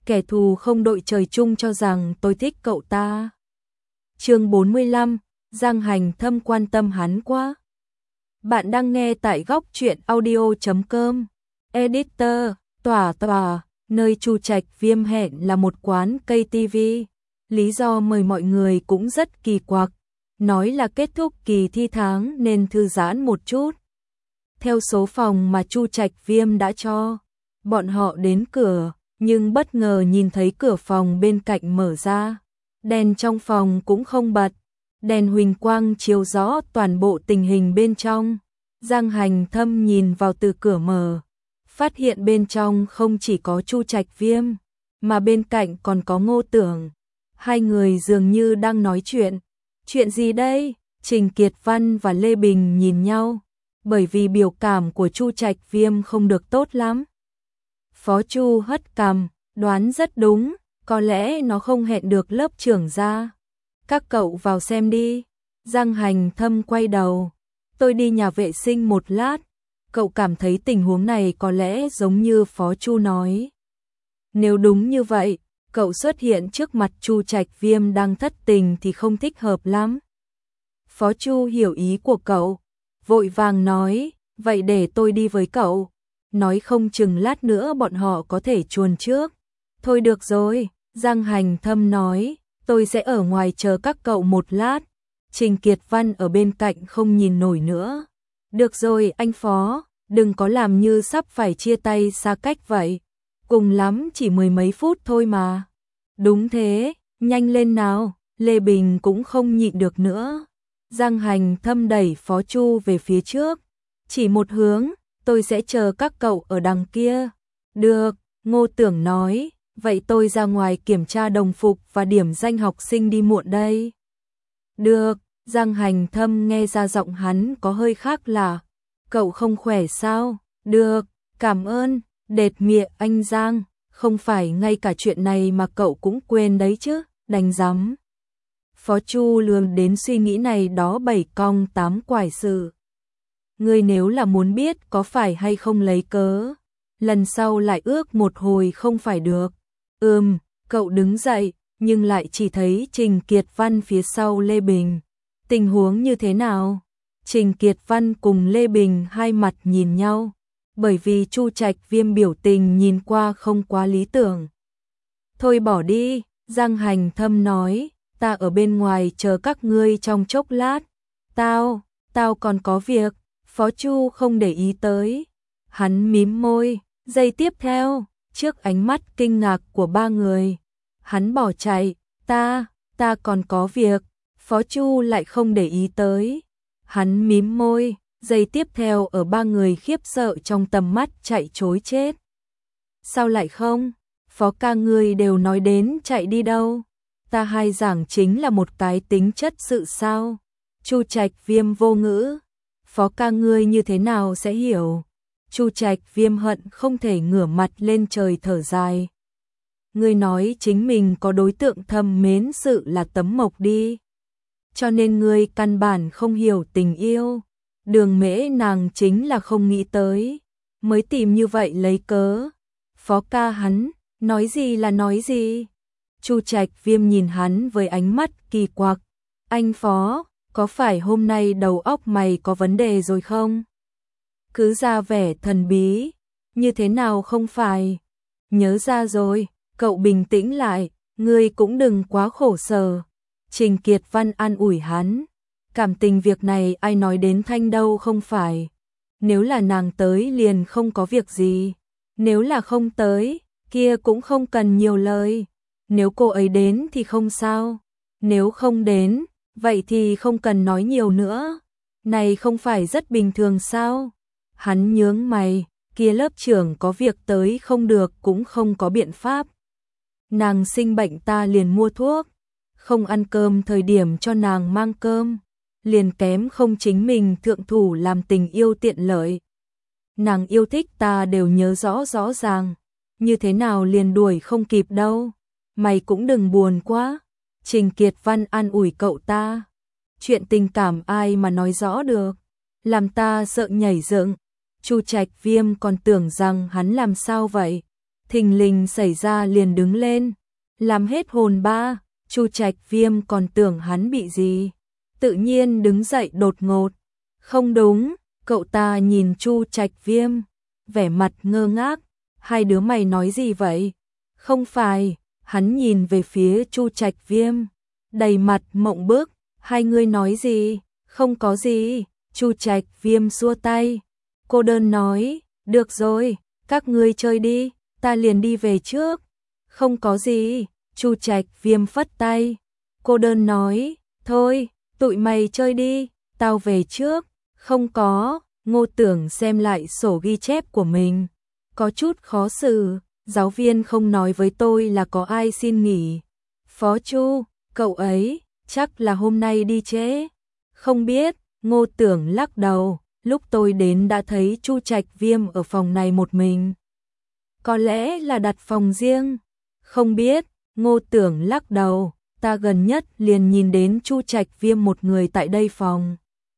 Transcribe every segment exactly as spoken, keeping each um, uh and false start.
kẻ thù không đội trời chung cho rằng tôi thích cậu ta. Chương bốn mươi lăm, Giang Hành Thâm quan tâm hắn quá. Bạn đang nghe tại góc truyện audio chấm com. Editor, Tỏa Tỏa, nơi Chu Trạch Viêm hẹn là một quán cây tivi. Lý do mời mọi người cũng rất kỳ quặc, nói là kết thúc kỳ thi tháng nên thư giãn một chút. Theo số phòng mà Chu Trạch Viêm đã cho, bọn họ đến cửa, nhưng bất ngờ nhìn thấy cửa phòng bên cạnh mở ra. Đèn trong phòng cũng không bật, đèn huỳnh quang chiếu rõ toàn bộ tình hình bên trong. Giang Hành Thâm nhìn vào từ cửa mở, phát hiện bên trong không chỉ có Chu Trạch Viêm, mà bên cạnh còn có Ngô Tưởng. Hai người dường như đang nói chuyện. Chuyện gì đây? Trình Kiệt Văn và Lê Bình nhìn nhau, bởi vì biểu cảm của Chu Trạch Viêm không được tốt lắm. Phó Chu hất cằm, đoán rất đúng, có lẽ nó không hẹn được lớp trưởng ra. Các cậu vào xem đi. Giang Hành Thâm quay đầu. Tôi đi nhà vệ sinh một lát. Cậu cảm thấy tình huống này có lẽ giống như Phó Chu nói. Nếu đúng như vậy, cậu xuất hiện trước mặt Chu Trạch Viêm đang thất tình thì không thích hợp lắm. Phó Chu hiểu ý của cậu, vội vàng nói, vậy để tôi đi với cậu. Nói không chừng lát nữa bọn họ có thể chuồn trước. Thôi được rồi, Giang Hành Thâm nói, tôi sẽ ở ngoài chờ các cậu một lát. Trình Kiệt Văn ở bên cạnh không nhìn nổi nữa. Được rồi anh Phó, đừng có làm như sắp phải chia tay xa cách vậy. Cùng lắm chỉ mười mấy phút thôi mà. Đúng thế, nhanh lên nào, Lê Bình cũng không nhịn được nữa. Giang Hành Thâm đẩy Phó Chu về phía trước. Chỉ một hướng, tôi sẽ chờ các cậu ở đằng kia. Được, Ngô Tưởng nói, vậy tôi ra ngoài kiểm tra đồng phục và điểm danh học sinh đi muộn đây. Được, Giang Hành Thâm nghe ra giọng hắn có hơi khác lạ. Cậu không khỏe sao? Được, cảm ơn, đệt miệng anh Giang, không phải ngay cả chuyện này mà cậu cũng quên đấy chứ, đành rắm. Phó Chu lường đến suy nghĩ này đó bảy cong tám quải sự. Ngươi nếu là muốn biết có phải hay không lấy cớ, lần sau lại ước một hồi không phải được. Ừm, cậu đứng dậy, nhưng lại chỉ thấy Trình Kiệt Văn phía sau Lê Bình. Tình huống như thế nào? Trình Kiệt Văn cùng Lê Bình hai mặt nhìn nhau, bởi vì Chu Trạch Viêm biểu tình nhìn qua không quá lý tưởng. Thôi bỏ đi, Giang Hành Thâm nói, ta ở bên ngoài chờ các ngươi trong chốc lát. Tao, tao còn có việc. Phó Chu không để ý tới. Hắn mím môi, giây tiếp theo, trước ánh mắt kinh ngạc của ba người, hắn bỏ chạy. Ta, ta còn có việc. Phó Chu lại không để ý tới. Hắn mím môi, giây tiếp theo ở ba người khiếp sợ trong tầm mắt chạy trối chết. Sao lại không? Phó ca ngươi đều nói đến chạy đi đâu? Ta hai giảng chính là một cái tính chất sự sao? Chu Trạch Viêm vô ngữ. Phó ca ngươi như thế nào sẽ hiểu? Chu Trạch Viêm hận không thể ngửa mặt lên trời thở dài. Ngươi nói chính mình có đối tượng thầm mến sự là Tấm Mộc đi. Cho nên ngươi căn bản không hiểu tình yêu. Đường Mễ nàng chính là không nghĩ tới, mới tìm như vậy lấy cớ. Phó ca hắn, nói gì là nói gì? Chu Trạch Viêm nhìn hắn với ánh mắt kỳ quặc. Anh Phó, có phải hôm nay đầu óc mày có vấn đề rồi không? Cứ ra vẻ thần bí, như thế nào không phải? Nhớ ra rồi, cậu bình tĩnh lại, ngươi cũng đừng quá khổ sở. Trình Kiệt Văn an ủi hắn, cảm tình việc này ai nói đến Thanh đâu không phải. Nếu là nàng tới liền không có việc gì, nếu là không tới, kia cũng không cần nhiều lời. Nếu cô ấy đến thì không sao, nếu không đến, vậy thì không cần nói nhiều nữa. Này không phải rất bình thường sao? Hắn nhướng mày, kia lớp trưởng có việc tới không được cũng không có biện pháp. Nàng sinh bệnh ta liền mua thuốc, không ăn cơm thời điểm cho nàng mang cơm, liền kém không chính mình thượng thủ làm tình yêu tiện lợi. Nàng yêu thích ta đều nhớ rõ rõ ràng, như thế nào liền đuổi không kịp đâu. Mày cũng đừng buồn quá. Trình Kiệt Văn an ủi cậu ta. Chuyện tình cảm ai mà nói rõ được, làm ta sợ nhảy dựng. Chu Trạch Viêm còn tưởng rằng hắn làm sao vậy. thình lình xảy ra liền đứng lên, làm hết hồn ba, Chu Trạch Viêm còn tưởng hắn bị gì, tự nhiên đứng dậy đột ngột. Không đúng, cậu ta nhìn Chu Trạch Viêm, vẻ mặt ngơ ngác, hai đứa mày nói gì vậy? Không phải, hắn nhìn về phía Chu Trạch Viêm, đầy mặt mộng bức, hai người nói gì? Không có gì, Chu Trạch Viêm xua tay. Cô đơn nói, được rồi, các ngươi chơi đi, ta liền đi về trước. Không có gì, Chu Trạch Viêm phất tay. Cô đơn nói, thôi, tụi mày chơi đi, tao về trước. Không có, Ngô Tưởng xem lại sổ ghi chép của mình, có chút khó xử, giáo viên không nói với tôi là có ai xin nghỉ. Phó Chu, cậu ấy, chắc là hôm nay đi trễ. Không biết, Ngô Tưởng lắc đầu, lúc tôi đến đã thấy Chu Trạch Viêm ở phòng này một mình. Có lẽ là đặt phòng riêng. Không biết, Ngô Tưởng lắc đầu, ta gần nhất liền nhìn đến Chu Trạch Viêm một người tại đây phòng.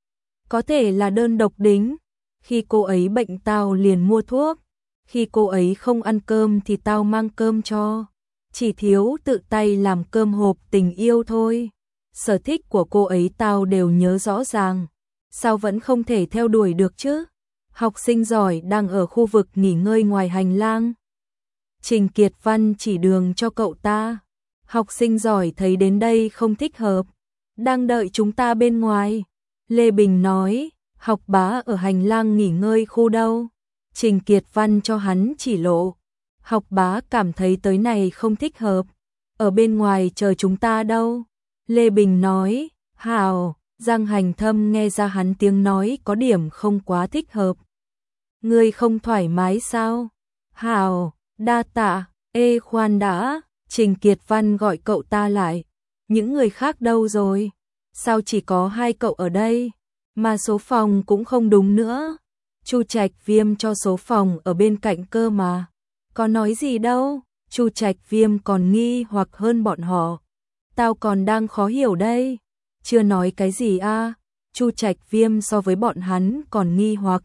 Có thể là đơn độc đính, khi cô ấy bệnh tao liền mua thuốc, khi cô ấy không ăn cơm thì tao mang cơm cho, chỉ thiếu tự tay làm cơm hộp tình yêu thôi. Sở thích của cô ấy tao đều nhớ rõ ràng, sao vẫn không thể theo đuổi được chứ? Học sinh giỏi đang ở khu vực nghỉ ngơi ngoài hành lang. Trình Kiệt Văn chỉ đường cho cậu ta. Học sinh giỏi thấy đến đây không thích hợp, đang đợi chúng ta bên ngoài. Lê Bình nói, học bá ở hành lang nghỉ ngơi khu đâu? Trình Kiệt Văn cho hắn chỉ lộ. Học bá cảm thấy tới này không thích hợp, ở bên ngoài chờ chúng ta đâu. Lê Bình nói, hào, Giang Hành Thâm nghe ra hắn tiếng nói có điểm không quá thích hợp. Ngươi không thoải mái sao? Hào, đa tạ, ê khoan đã, Trình Kiệt Văn gọi cậu ta lại. Những người khác đâu rồi? Sao chỉ có hai cậu ở đây? Mà số phòng cũng không đúng nữa. Chu Trạch Viêm cho số phòng ở bên cạnh cơ mà. Có nói gì đâu, Chu Trạch Viêm còn nghi hoặc hơn bọn họ. Tao còn đang khó hiểu đây. Chưa nói cái gì a? À? Chu Trạch Viêm so với bọn hắn còn nghi hoặc.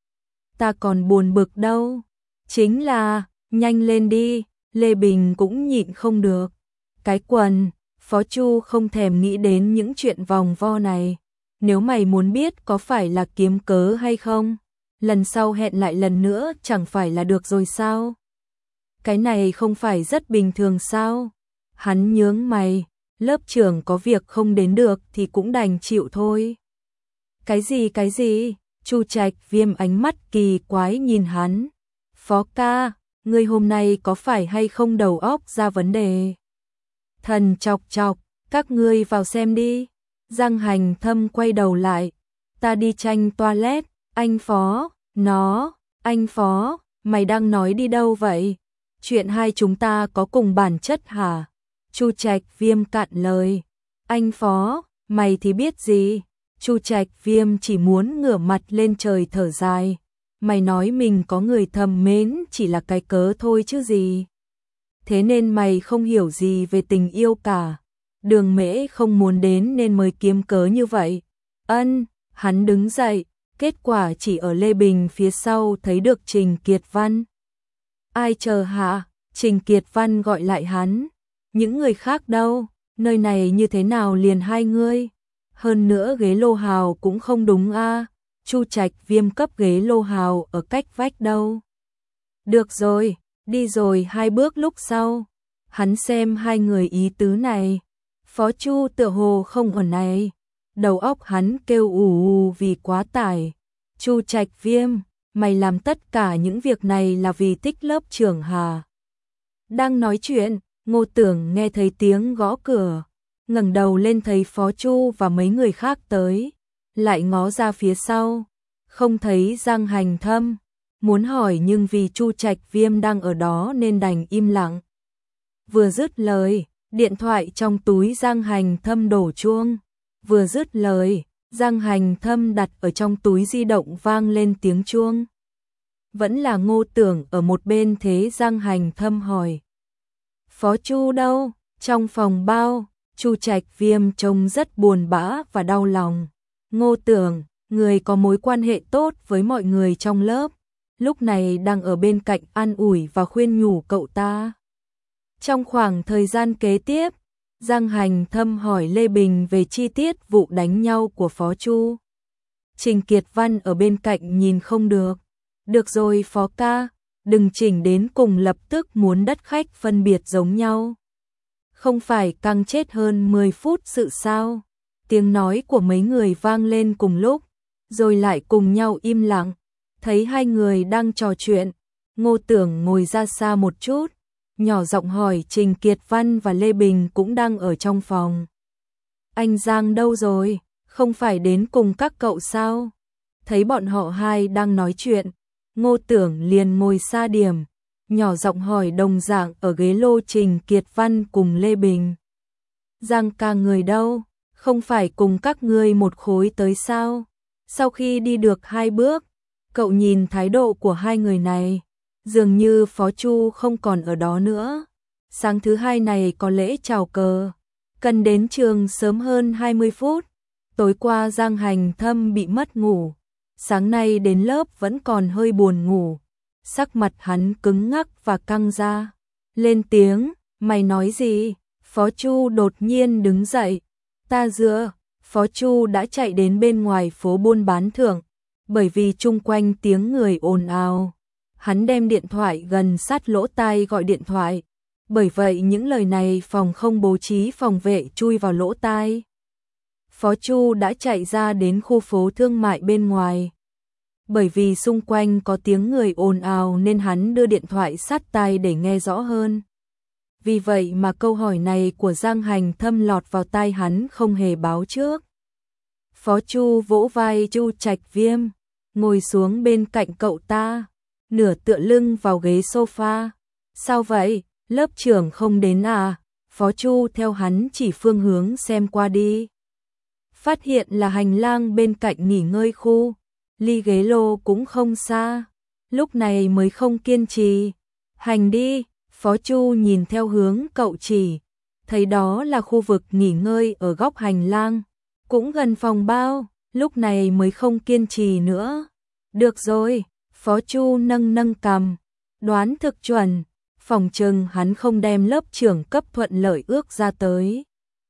Ta còn buồn bực đâu. Chính là, nhanh lên đi, Lê Bình cũng nhịn không được. Cái quần, Phó Chu không thèm nghĩ đến những chuyện vòng vo này. Nếu mày muốn biết có phải là kiếm cớ hay không, lần sau hẹn lại lần nữa chẳng phải là được rồi sao? Cái này không phải rất bình thường sao? Hắn nhướng mày, lớp trưởng có việc không đến được thì cũng đành chịu thôi. Cái gì cái gì? Chu Trạch Viêm ánh mắt kỳ quái nhìn hắn. Phó ca, ngươi hôm nay có phải hay không đầu óc ra vấn đề? Thần chọc chọc, các ngươi vào xem đi. Giang Hành Thâm quay đầu lại. Ta đi tranh toilet, anh Phó, nó, anh Phó, mày đang nói đi đâu vậy? Chuyện hai chúng ta có cùng bản chất hả? Chu Trạch Viêm cạn lời. Anh Phó, mày thì biết gì? Chu Trạch Viêm chỉ muốn ngửa mặt lên trời thở dài. Mày nói mình có người thầm mến chỉ là cái cớ thôi chứ gì. Thế nên mày không hiểu gì về tình yêu cả. Đường Mễ không muốn đến nên mới kiếm cớ như vậy. Ân, hắn đứng dậy, kết quả chỉ ở Lê Bình phía sau thấy được Trình Kiệt Văn. Ai chờ hả? Trình Kiệt Văn gọi lại hắn. Những người khác đâu? Nơi này như thế nào liền hai ngươi? Hơn nữa ghế lô hào cũng không đúng a. À. Chu Trạch Viêm cấp ghế lô hào ở cách vách đâu. Được rồi, đi rồi hai bước lúc sau. Hắn xem hai người ý tứ này. Phó Chu tựa hồ không ở này. Đầu óc hắn kêu ù ù vì quá tải. Chu Trạch Viêm, mày làm tất cả những việc này là vì tích lớp trưởng hả? Đang nói chuyện, Ngô Tưởng nghe thấy tiếng gõ cửa. Ngẩng đầu lên thấy Phó Chu và mấy người khác tới. Lại ngó ra phía sau. Không thấy Giang Hành Thâm. Muốn hỏi nhưng vì Chu Trạch Viêm đang ở đó nên đành im lặng. Vừa dứt lời, điện thoại trong túi Giang Hành Thâm đổ chuông. Vừa dứt lời, Giang Hành Thâm đặt ở trong túi di động vang lên tiếng chuông. Vẫn là Ngô Tưởng ở một bên thế Giang Hành Thâm hỏi. Phó Chu đâu? Trong phòng bao, Chu Trạch Viêm trông rất buồn bã và đau lòng. Ngô Tưởng, người có mối quan hệ tốt với mọi người trong lớp. lúc này đang ở bên cạnh an ủi và khuyên nhủ cậu ta. Trong khoảng thời gian kế tiếp, Giang Hành Thâm hỏi Lê Bình về chi tiết vụ đánh nhau của Phó Chu. Trình Kiệt Văn ở bên cạnh nhìn không được. Được rồi Phó ca, đừng chỉnh đến cùng lập tức muốn đất khách phân biệt giống nhau. Không phải căng chết hơn mười phút sự sao? Tiếng nói của mấy người vang lên cùng lúc, rồi lại cùng nhau im lặng. Thấy hai người đang trò chuyện, Ngô Tưởng ngồi ra xa một chút, nhỏ giọng hỏi Trình Kiệt Văn và Lê Bình cũng đang ở trong phòng. Anh Giang đâu rồi? Không phải đến cùng các cậu sao? Thấy bọn họ hai đang nói chuyện, Ngô Tưởng liền ngồi xa điểm, nhỏ giọng hỏi đồng dạng ở ghế lô Trình Kiệt Văn cùng Lê Bình. Giang ca người đâu? Không phải cùng các ngươi một khối tới sao? Sau khi đi được hai bước, cậu nhìn thái độ của hai người này, dường như Phó Chu không còn ở đó nữa. Sáng thứ hai này có lễ chào cờ, cần đến trường sớm hơn hai mươi phút. Tối qua Giang Hành Thâm bị mất ngủ, sáng nay đến lớp vẫn còn hơi buồn ngủ. Sắc mặt hắn cứng ngắc và căng ra. Lên tiếng, mày nói gì? Phó Chu đột nhiên đứng dậy. Ta dựa, Phó Chu đã chạy đến bên ngoài phố buôn bán thưởng, bởi vì chung quanh tiếng người ồn ào. Hắn đem điện thoại gần sát lỗ tai gọi điện thoại, bởi vậy những lời này phòng không bố trí phòng vệ chui vào lỗ tai. Phó Chu đã chạy ra đến khu phố thương mại bên ngoài. Bởi vì xung quanh có tiếng người ồn ào nên hắn đưa điện thoại sát tai để nghe rõ hơn. Vì vậy mà câu hỏi này của Giang Hành Thâm lọt vào tai hắn không hề báo trước. Phó Chu vỗ vai Chu Trạch Viêm, ngồi xuống bên cạnh cậu ta, nửa tựa lưng vào ghế sofa. Sao vậy? Lớp trưởng không đến à? Phó Chu theo hắn chỉ phương hướng xem qua đi. Phát hiện là hành lang bên cạnh nghỉ ngơi khu, ly ghế lô cũng không xa. Lúc này mới không kiên trì. Hành đi. Phó Chu nhìn theo hướng cậu chỉ, thấy đó là khu vực nghỉ ngơi ở góc hành lang, cũng gần phòng bao, lúc này mới không kiên trì nữa. Được rồi, Phó Chu nâng nâng cằm, đoán thực chuẩn, phòng chừng hắn không đem lớp trưởng cấp thuận lợi ước ra tới.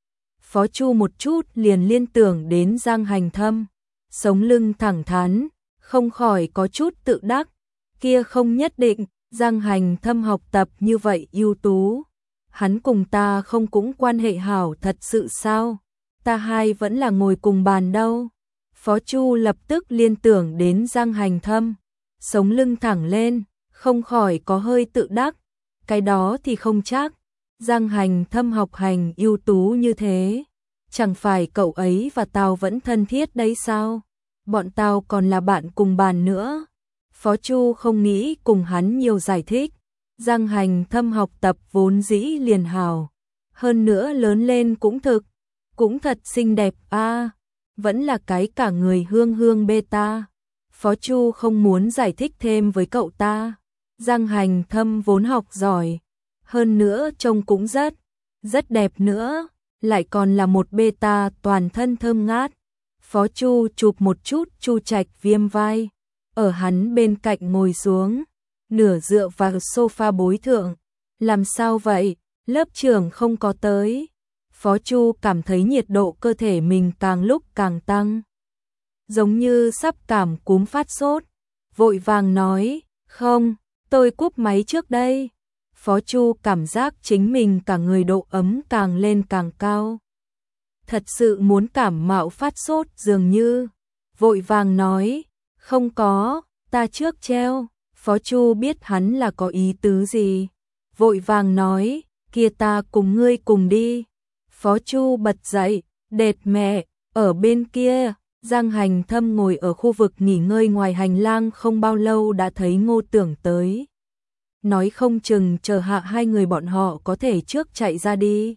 Phó Chu một chút liền liên tưởng đến Giang Hành Thâm, sống lưng thẳng thắn, không khỏi có chút tự đắc, kia không nhất định. Giang Hành Thâm học tập như vậy ưu tú, hắn cùng ta không cũng quan hệ hảo thật sự sao? Ta hai vẫn là ngồi cùng bàn đâu. Phó Chu lập tức liên tưởng đến Giang Hành Thâm, sống lưng thẳng lên, không khỏi có hơi tự đắc. Cái đó thì không chắc. Giang Hành Thâm học hành ưu tú như thế, chẳng phải cậu ấy và tao vẫn thân thiết đấy sao? Bọn tao còn là bạn cùng bàn nữa. Phó Chu không nghĩ cùng hắn nhiều giải thích. Giang Hành Thâm học tập vốn dĩ liền hào, hơn nữa lớn lên cũng thực, cũng thật xinh đẹp a, à, vẫn là cái cả người hương hương beta. Phó Chu không muốn giải thích thêm với cậu ta. Giang Hành Thâm vốn học giỏi, hơn nữa trông cũng rất, rất đẹp nữa, lại còn là một beta toàn thân thơm ngát. Phó Chu chụp một chút Chu Trạch Viêm vai, ở hắn bên cạnh ngồi xuống, nửa dựa vào sofa bối thượng. Làm sao vậy? Lớp trưởng không có tới. Phó Chu cảm thấy nhiệt độ cơ thể mình càng lúc càng tăng, giống như sắp cảm cúm phát sốt. Vội vàng nói, không, tôi cúp máy trước đây. Phó Chu cảm giác chính mình cả người độ ấm càng lên càng cao, thật sự muốn cảm mạo phát sốt dường như. Vội vàng nói, không có, ta trước treo. Phó Chu biết hắn là có ý tứ gì. Vội vàng nói, kia ta cùng ngươi cùng đi. Phó Chu bật dậy, đệt mẹ, ở bên kia. Giang Hành Thâm ngồi ở khu vực nghỉ ngơi ngoài hành lang không bao lâu đã thấy Ngô Tưởng tới. Nói không chừng chờ hạ hai người bọn họ có thể trước chạy ra đi.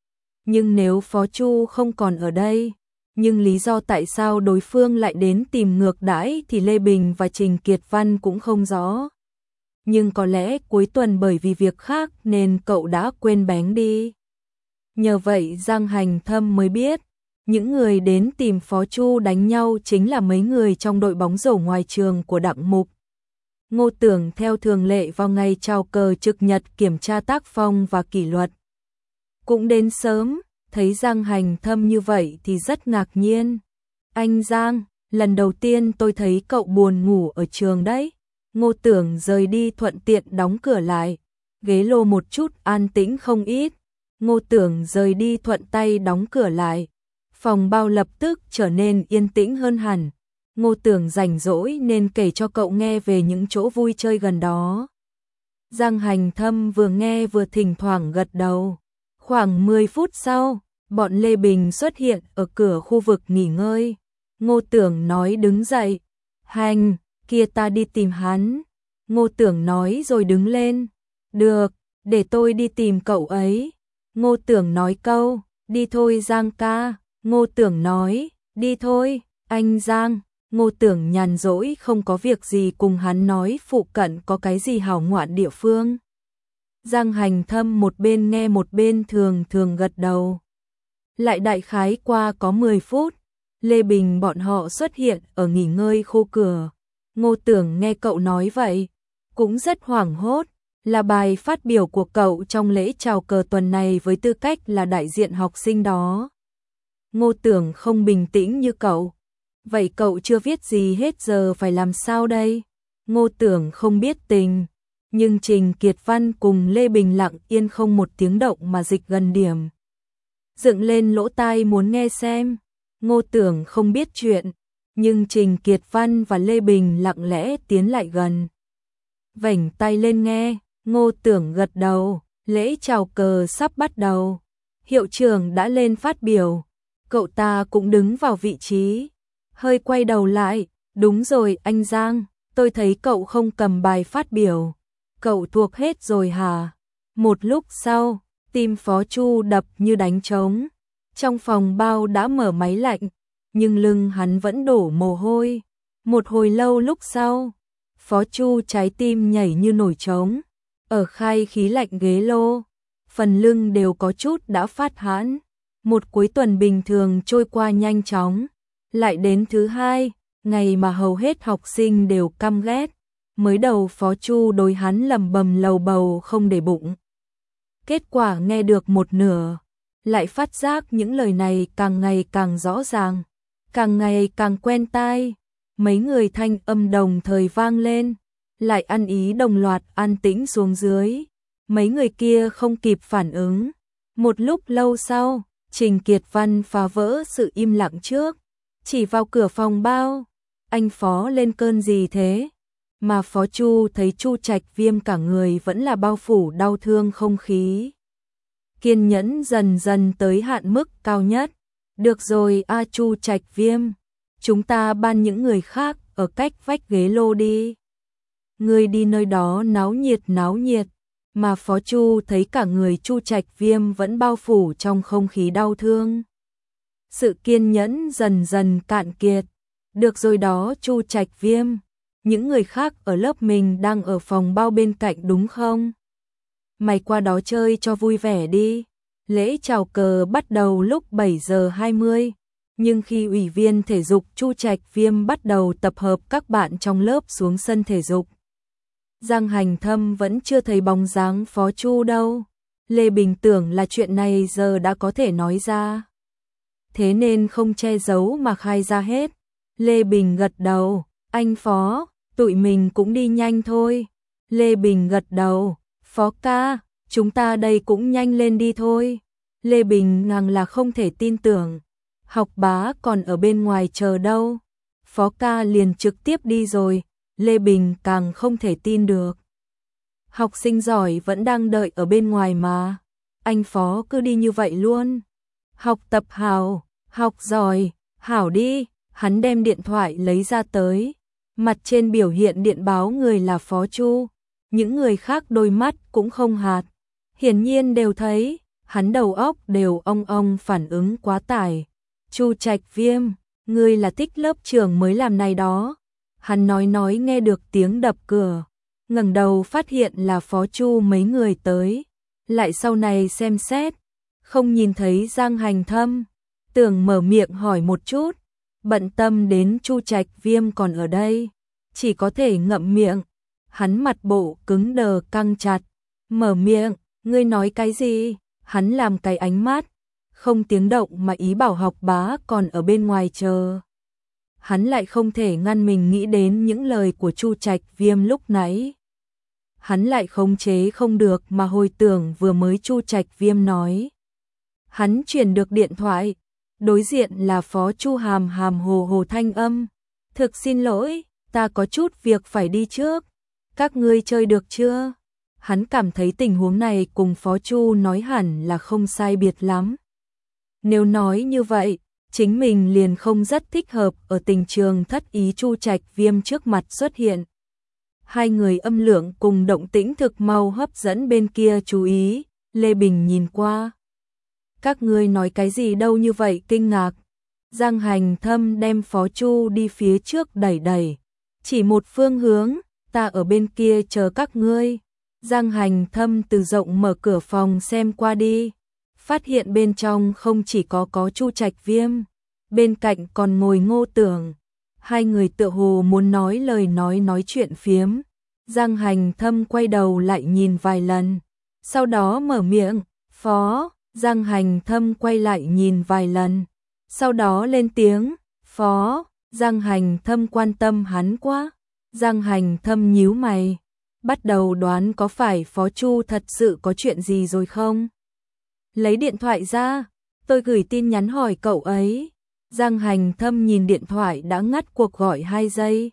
Nhưng nếu Phó Chu không còn ở đây, nhưng lý do tại sao đối phương lại đến tìm ngược đãi thì Lê Bình và Trình Kiệt Văn cũng không rõ. Nhưng có lẽ cuối tuần bởi vì việc khác nên cậu đã quên bén đi. Nhờ vậy Giang Hành Thâm mới biết, những người đến tìm Phó Chu đánh nhau chính là mấy người trong đội bóng rổ ngoài trường của Đặng Mục. Ngô Tưởng theo thường lệ vào ngày chào cờ trực nhật kiểm tra tác phong và kỷ luật. Cũng đến sớm, thấy Giang Hành Thâm như vậy thì rất ngạc nhiên. Anh Giang, lần đầu tiên tôi thấy cậu buồn ngủ ở trường đấy. Ngô Tưởng rời đi thuận tiện đóng cửa lại. Ghế lô một chút an tĩnh không ít. Ngô Tưởng rời đi thuận tay đóng cửa lại. Phòng bao lập tức trở nên yên tĩnh hơn hẳn. Ngô Tưởng rảnh rỗi nên kể cho cậu nghe về những chỗ vui chơi gần đó. Giang Hành Thâm vừa nghe vừa thỉnh thoảng gật đầu. Khoảng mười phút sau, bọn Lê Bình xuất hiện ở cửa khu vực nghỉ ngơi. Ngô Tưởng nói đứng dậy. Hành, kia ta đi tìm hắn. Ngô Tưởng nói rồi đứng lên. Được, để tôi đi tìm cậu ấy. Ngô Tưởng nói câu, đi thôi Giang ca. Ngô Tưởng nói, đi thôi, anh Giang. Ngô Tưởng nhàn rỗi không có việc gì cùng hắn nói phụ cận có cái gì hảo ngoạn địa phương. Giang Hành Thâm một bên nghe một bên thường thường gật đầu. Lại đại khái qua có mười phút, Lê Bình bọn họ xuất hiện ở nghỉ ngơi khu cửa. Ngô Tưởng nghe cậu nói vậy, cũng rất hoảng hốt, là bài phát biểu của cậu trong lễ chào cờ tuần này với tư cách là đại diện học sinh đó. Ngô Tưởng không bình tĩnh như cậu. Vậy cậu chưa viết gì hết giờ phải làm sao đây? Ngô Tưởng không biết tình, nhưng Trình Kiệt Văn cùng Lê Bình lặng yên không một tiếng động mà dịch gần điểm. Dựng lên lỗ tai muốn nghe xem. Ngô Tưởng không biết chuyện, nhưng Trình Kiệt Văn và Lê Bình lặng lẽ tiến lại gần. Vểnh tay lên nghe, Ngô Tưởng gật đầu, lễ chào cờ sắp bắt đầu. Hiệu trưởng đã lên phát biểu, cậu ta cũng đứng vào vị trí. Hơi quay đầu lại, đúng rồi anh Giang, tôi thấy cậu không cầm bài phát biểu. Cậu thuộc hết rồi hả? Một lúc sau, tim Phó Chu đập như đánh trống. Trong phòng bao đã mở máy lạnh, nhưng lưng hắn vẫn đổ mồ hôi. Một hồi lâu lúc sau, Phó Chu trái tim nhảy như nổi trống. Ở khai khí lạnh ghế lô, phần lưng đều có chút đã phát hãn. Một cuối tuần bình thường trôi qua nhanh chóng. Lại đến thứ hai, ngày mà hầu hết học sinh đều căm ghét. Mới đầu Phó Chu đối hắn lầm bầm lầu bầu không để bụng. Kết quả nghe được một nửa, lại phát giác những lời này càng ngày càng rõ ràng, càng ngày càng quen tai. Mấy người thanh âm đồng thời vang lên, lại ăn ý đồng loạt an tĩnh xuống dưới. Mấy người kia không kịp phản ứng. Một lúc lâu sau, Trình Kiệt Văn phá vỡ sự im lặng trước, chỉ vào cửa phòng bao. Anh Phó lên cơn gì thế? Mà Phó Chu thấy Chu Trạch Viêm cả người vẫn là bao phủ đau thương không khí. Kiên nhẫn dần dần tới hạn mức cao nhất. Được rồi a Chu Trạch Viêm, chúng ta ban những người khác ở cách vách ghế lô đi. Người đi nơi đó náo nhiệt náo nhiệt. Mà Phó Chu thấy cả người Chu Trạch Viêm vẫn bao phủ trong không khí đau thương. Sự kiên nhẫn dần dần cạn kiệt. Được rồi đó Chu Trạch Viêm, những người khác ở lớp mình đang ở phòng bao bên cạnh đúng không? Mày qua đó chơi cho vui vẻ đi. Lễ chào cờ bắt đầu lúc bảy giờ hai mươi, nhưng khi ủy viên thể dục Chu Trạch Viêm bắt đầu tập hợp các bạn trong lớp xuống sân thể dục, Giang Hành Thâm vẫn chưa thấy bóng dáng Phó Chu đâu. Lê Bình tưởng là chuyện này giờ đã có thể nói ra, thế nên không che giấu mà khai ra hết. Lê Bình gật đầu, anh Phó, tụi mình cũng đi nhanh thôi. Lê Bình gật đầu, Phó ca, chúng ta đây cũng nhanh lên đi thôi. Lê Bình ngang là không thể tin tưởng, học bá còn ở bên ngoài chờ đâu. Phó ca liền trực tiếp đi rồi. Lê Bình càng không thể tin được. Học sinh giỏi vẫn đang đợi ở bên ngoài mà. Anh Phó cứ đi như vậy luôn. Học tập hảo, học giỏi, hảo đi. Hắn đem điện thoại lấy ra tới. Mặt trên biểu hiện điện báo người là Phó Chu. Những người khác đôi mắt cũng không hạt. Hiển nhiên đều thấy, hắn đầu óc đều ong ong phản ứng quá tải. Chu Trạch Viêm, ngươi là thích lớp trưởng mới làm này đó. Hắn nói nói nghe được tiếng đập cửa, ngẩng đầu phát hiện là Phó Chu mấy người tới, lại sau này xem xét, không nhìn thấy Giang Hành Thâm, tưởng mở miệng hỏi một chút, bận tâm đến Chu Trạch Viêm còn ở đây, chỉ có thể ngậm miệng. Hắn mặt bộ cứng đờ căng chặt, mở miệng, ngươi nói cái gì? Hắn làm cái ánh mắt, không tiếng động mà ý bảo học bá còn ở bên ngoài chờ. Hắn lại không thể ngăn mình nghĩ đến những lời của Chu Trạch Viêm lúc nãy. Hắn lại khống chế không được mà hồi tưởng vừa mới Chu Trạch Viêm nói. Hắn chuyển được điện thoại, đối diện là Phó Chu hàm hàm hồ hồ thanh âm. Thực xin lỗi, ta có chút việc phải đi trước. Các ngươi chơi được chưa? Hắn cảm thấy tình huống này cùng Phó Chu nói hẳn là không sai biệt lắm. Nếu nói như vậy, chính mình liền không rất thích hợp ở tình trường thất ý Chu Trạch Viêm trước mặt xuất hiện. Hai người âm lượng cùng động tĩnh thực mau hấp dẫn bên kia chú ý, Lê Bình nhìn qua. Các ngươi nói cái gì đâu như vậy kinh ngạc. Giang Hành Thâm đem Phó Chu đi phía trước đẩy đẩy, chỉ một phương hướng, ta ở bên kia chờ các ngươi. Giang Hành Thâm từ rộng mở cửa phòng xem qua đi, phát hiện bên trong không chỉ có có Chu Trạch Viêm, bên cạnh còn ngồi Ngô Tưởng. Hai người tựa hồ muốn nói lời nói nói chuyện phiếm. Giang Hành Thâm quay đầu lại nhìn vài lần, sau đó mở miệng, Phó. Giang Hành Thâm quay lại nhìn vài lần, sau đó lên tiếng, Phó. Giang Hành Thâm quan tâm hắn quá. Giang Hành Thâm nhíu mày, bắt đầu đoán có phải Phó Chu thật sự có chuyện gì rồi không? Lấy điện thoại ra, tôi gửi tin nhắn hỏi cậu ấy. Giang Hành Thâm nhìn điện thoại đã ngắt cuộc gọi hai giây.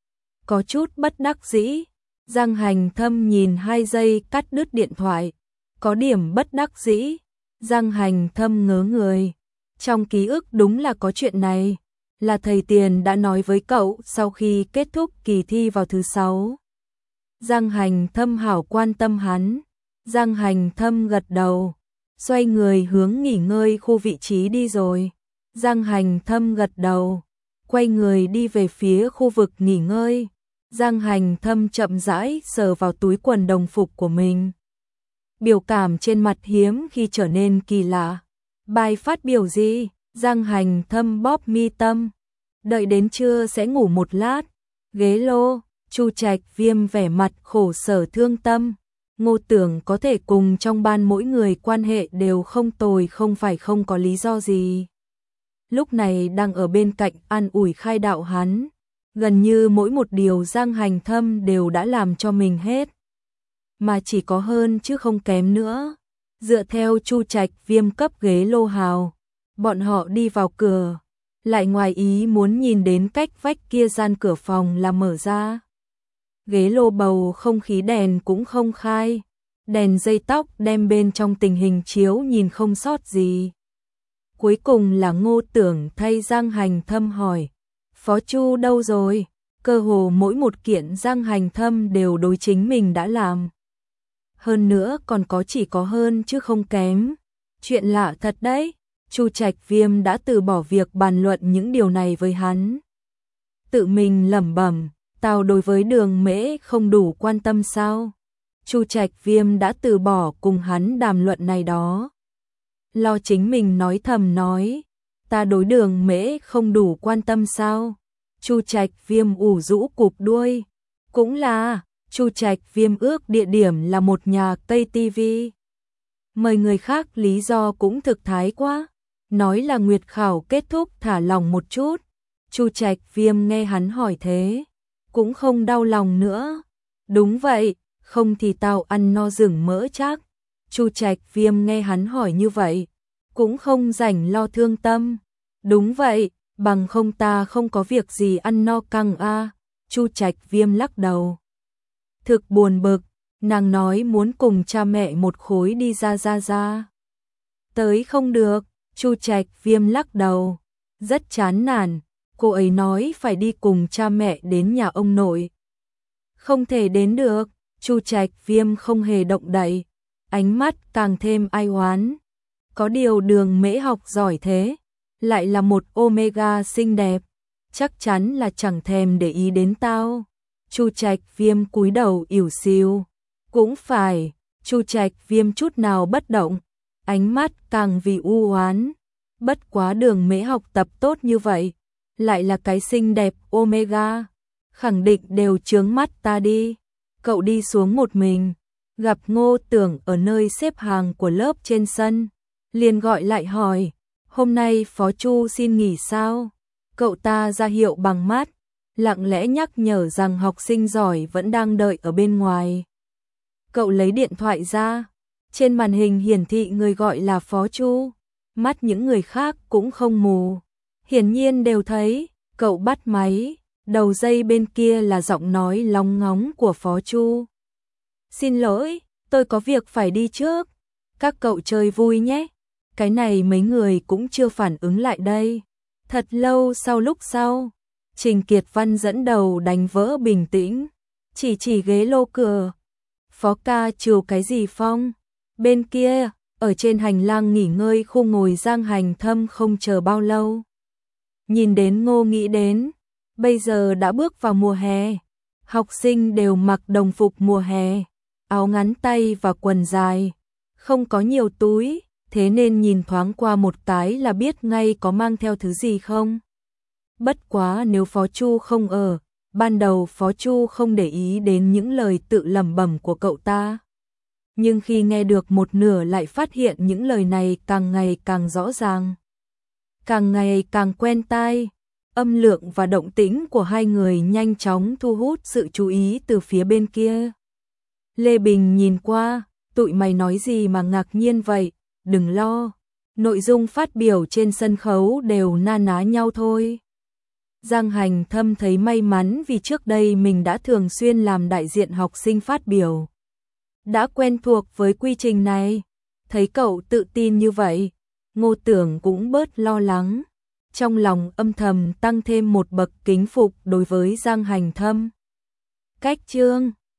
Có chút bất đắc dĩ. Giang Hành Thâm nhìn hai giây cắt đứt điện thoại, có điểm bất đắc dĩ. Giang Hành Thâm ngớ người. Trong ký ức đúng là có chuyện này, là thầy Tiền đã nói với cậu sau khi kết thúc kỳ thi vào thứ sáu. Giang Hành Thâm hảo quan tâm hắn. Giang Hành Thâm gật đầu, xoay người hướng nghỉ ngơi khu vị trí đi rồi. Giang Hành Thâm gật đầu, quay người đi về phía khu vực nghỉ ngơi. Giang Hành Thâm chậm rãi sờ vào túi quần đồng phục của mình. Biểu cảm trên mặt hiếm khi trở nên kỳ lạ. Bài phát biểu gì? Giang Hành Thâm bóp mi tâm. Đợi đến trưa sẽ ngủ một lát. Ghế lô, Chu Trạch Viêm vẻ mặt khổ sở thương tâm. Ngô Tưởng có thể cùng trong ban mỗi người quan hệ đều không tồi không phải không có lý do gì. Lúc này đang ở bên cạnh an ủi khai đạo hắn. Gần như mỗi một điều Giang Hành Thâm đều đã làm cho mình hết. Mà chỉ có hơn chứ không kém nữa. Dựa theo Chu Trạch Viêm cấp ghế lô hào, bọn họ đi vào cửa, lại ngoài ý muốn nhìn đến cách vách kia gian cửa phòng là mở ra. Ghế lô bầu không khí đèn cũng không khai, đèn dây tóc đem bên trong tình hình chiếu nhìn không sót gì. Cuối cùng là Ngô Tưởng thay Giang Hành Thâm hỏi, Phó Chu đâu rồi? Cơ hồ mỗi một kiện Giang Hành Thâm đều đối chính mình đã làm. Hơn nữa còn có chỉ có hơn chứ không kém. Chuyện lạ thật đấy, Chu Trạch Viêm đã từ bỏ việc bàn luận những điều này với hắn. Tự mình lẩm bẩm, tao đối với Đường Mễ không đủ quan tâm sao? Chu Trạch Viêm đã từ bỏ cùng hắn đàm luận này đó. Lo chính mình nói thầm nói, ta đối Đường Mễ không đủ quan tâm sao? Chu Trạch Viêm ủ rũ cụp đuôi, cũng là, Chu Trạch Viêm ước địa điểm là một nhà cây tivi. Mời người khác lý do cũng thực thái quá, nói là nguyệt khảo kết thúc thả lòng một chút. Chu Trạch Viêm nghe hắn hỏi thế, cũng không đau lòng nữa. Đúng vậy, không thì tao ăn no rừng mỡ chắc. Chu Trạch Viêm nghe hắn hỏi như vậy, cũng không rảnh lo thương tâm. Đúng vậy, bằng không ta không có việc gì ăn no căng a. Chu Trạch Viêm lắc đầu. Thực buồn bực, nàng nói muốn cùng cha mẹ một khối đi ra ra ra. Tới không được, Chu Trạch Viêm lắc đầu, rất chán nản, cô ấy nói phải đi cùng cha mẹ đến nhà ông nội. Không thể đến được, Chu Trạch Viêm không hề động đậy, ánh mắt càng thêm ai oán. Có điều Đường Mễ học giỏi thế, lại là một Omega xinh đẹp, chắc chắn là chẳng thèm để ý đến tao. Chu Trạch Viêm cúi đầu ỉu xìu. Cũng phải, Chu Trạch Viêm chút nào bất động, ánh mắt càng vì u oán. Bất quá Đường Mễ học tập tốt như vậy, lại là cái xinh đẹp Omega, khẳng định đều chướng mắt ta đi. Cậu đi xuống một mình, gặp Ngô Tưởng ở nơi xếp hàng của lớp trên sân, liền gọi lại hỏi, hôm nay Phó Chu xin nghỉ sao? Cậu ta ra hiệu bằng mắt, lặng lẽ nhắc nhở rằng học sinh giỏi vẫn đang đợi ở bên ngoài. Cậu lấy điện thoại ra, trên màn hình hiển thị người gọi là Phó Chu, mắt những người khác cũng không mù, hiển nhiên đều thấy. Cậu bắt máy, đầu dây bên kia là giọng nói lóng ngóng của Phó Chu. Xin lỗi, tôi có việc phải đi trước, các cậu chơi vui nhé. Cái này mấy người cũng chưa phản ứng lại đây. Thật lâu sau lúc sau, Trình Kiệt Văn dẫn đầu đánh vỡ bình tĩnh, chỉ chỉ ghế lô cửa. Phó ca chiều cái gì Phong? Bên kia, ở trên hành lang nghỉ ngơi khu ngồi Giang Hành Thâm không chờ bao lâu. Nhìn đến Ngô nghĩ đến, bây giờ đã bước vào mùa hè, học sinh đều mặc đồng phục mùa hè, áo ngắn tay và quần dài, không có nhiều túi, thế nên nhìn thoáng qua một cái là biết ngay có mang theo thứ gì không. Bất quá nếu Phó Chu không ở, ban đầu Phó Chu không để ý đến những lời tự lẩm bẩm của cậu ta. Nhưng khi nghe được một nửa lại phát hiện những lời này càng ngày càng rõ ràng, càng ngày càng quen tai. Âm lượng và động tĩnh của hai người nhanh chóng thu hút sự chú ý từ phía bên kia. Lê Bình nhìn qua, tụi mày nói gì mà ngạc nhiên vậy, đừng lo, nội dung phát biểu trên sân khấu đều na ná nhau thôi. Giang Hành Thâm thấy may mắn vì trước đây mình đã thường xuyên làm đại diện học sinh phát biểu, đã quen thuộc với quy trình này. Thấy cậu tự tin như vậy, Ngô Tưởng cũng bớt lo lắng, trong lòng âm thầm tăng thêm một bậc kính phục đối với Giang Hành Thâm. Cách chương